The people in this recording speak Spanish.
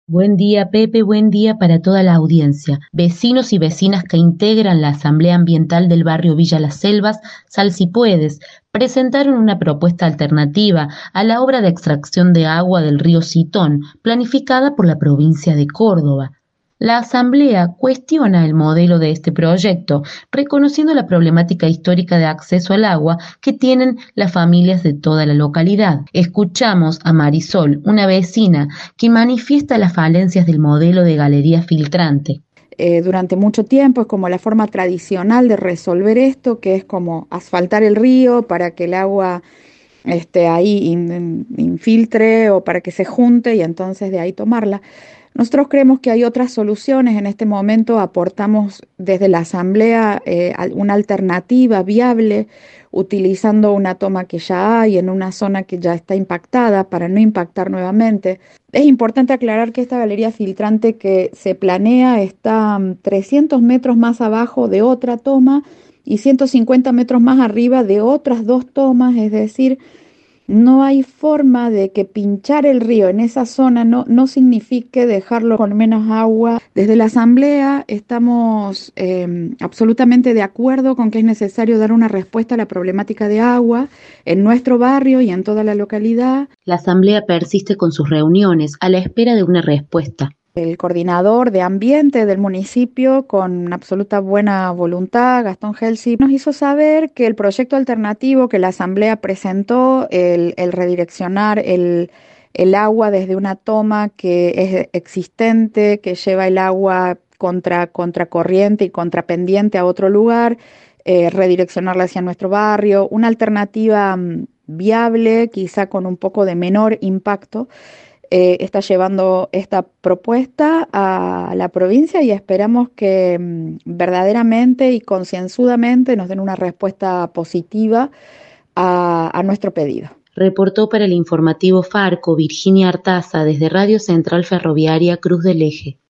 Buen día, Pepe, buen día para toda la audiencia. Vecinos y vecinas que integran la Asamblea Ambiental del barrio Villa Las Selvas, Sal Si Puedes, presentaron una propuesta alternativa a la obra de extracción de agua del río Sitón, planificada por la provincia de Córdoba. La Asamblea cuestiona el modelo de este proyecto, reconociendo la problemática histórica de acceso al agua que tienen las familias de toda la localidad. Escuchamos a Marisol, una vecina, que manifiesta las falencias del modelo de galería filtrante. Durante mucho tiempo es como la forma tradicional de resolver esto, que es como asfaltar el río para que el agua ahí infiltre o para que se junte y entonces de ahí tomarla. Nosotros creemos que hay otras soluciones. En este momento aportamos desde la Asamblea una alternativa viable utilizando una toma que ya hay en una zona que ya está impactada para no impactar nuevamente. Es importante aclarar que esta galería filtrante que se planea está 300 metros más abajo de otra toma y 150 metros más arriba de otras dos tomas, es decir, no hay forma de que pinchar el río en esa zona no signifique dejarlo con menos agua. Desde la Asamblea estamos absolutamente de acuerdo con que es necesario dar una respuesta a la problemática de agua en nuestro barrio y en toda la localidad. La Asamblea persiste con sus reuniones a la espera de una respuesta. El coordinador de ambiente del municipio, con absoluta buena voluntad, Gastón Gelsi, nos hizo saber que el proyecto alternativo que la Asamblea presentó, el redireccionar el agua desde una toma que es existente, que lleva el agua contracorriente y contrapendiente a otro lugar, redireccionarla hacia nuestro barrio, una alternativa viable, quizá con un poco de menor impacto, está llevando esta propuesta a la provincia y esperamos que verdaderamente y concienzudamente nos den una respuesta positiva a nuestro pedido. Reportó para el informativo Farco Virginia Artaza desde Radio Central Ferroviaria Cruz del Eje.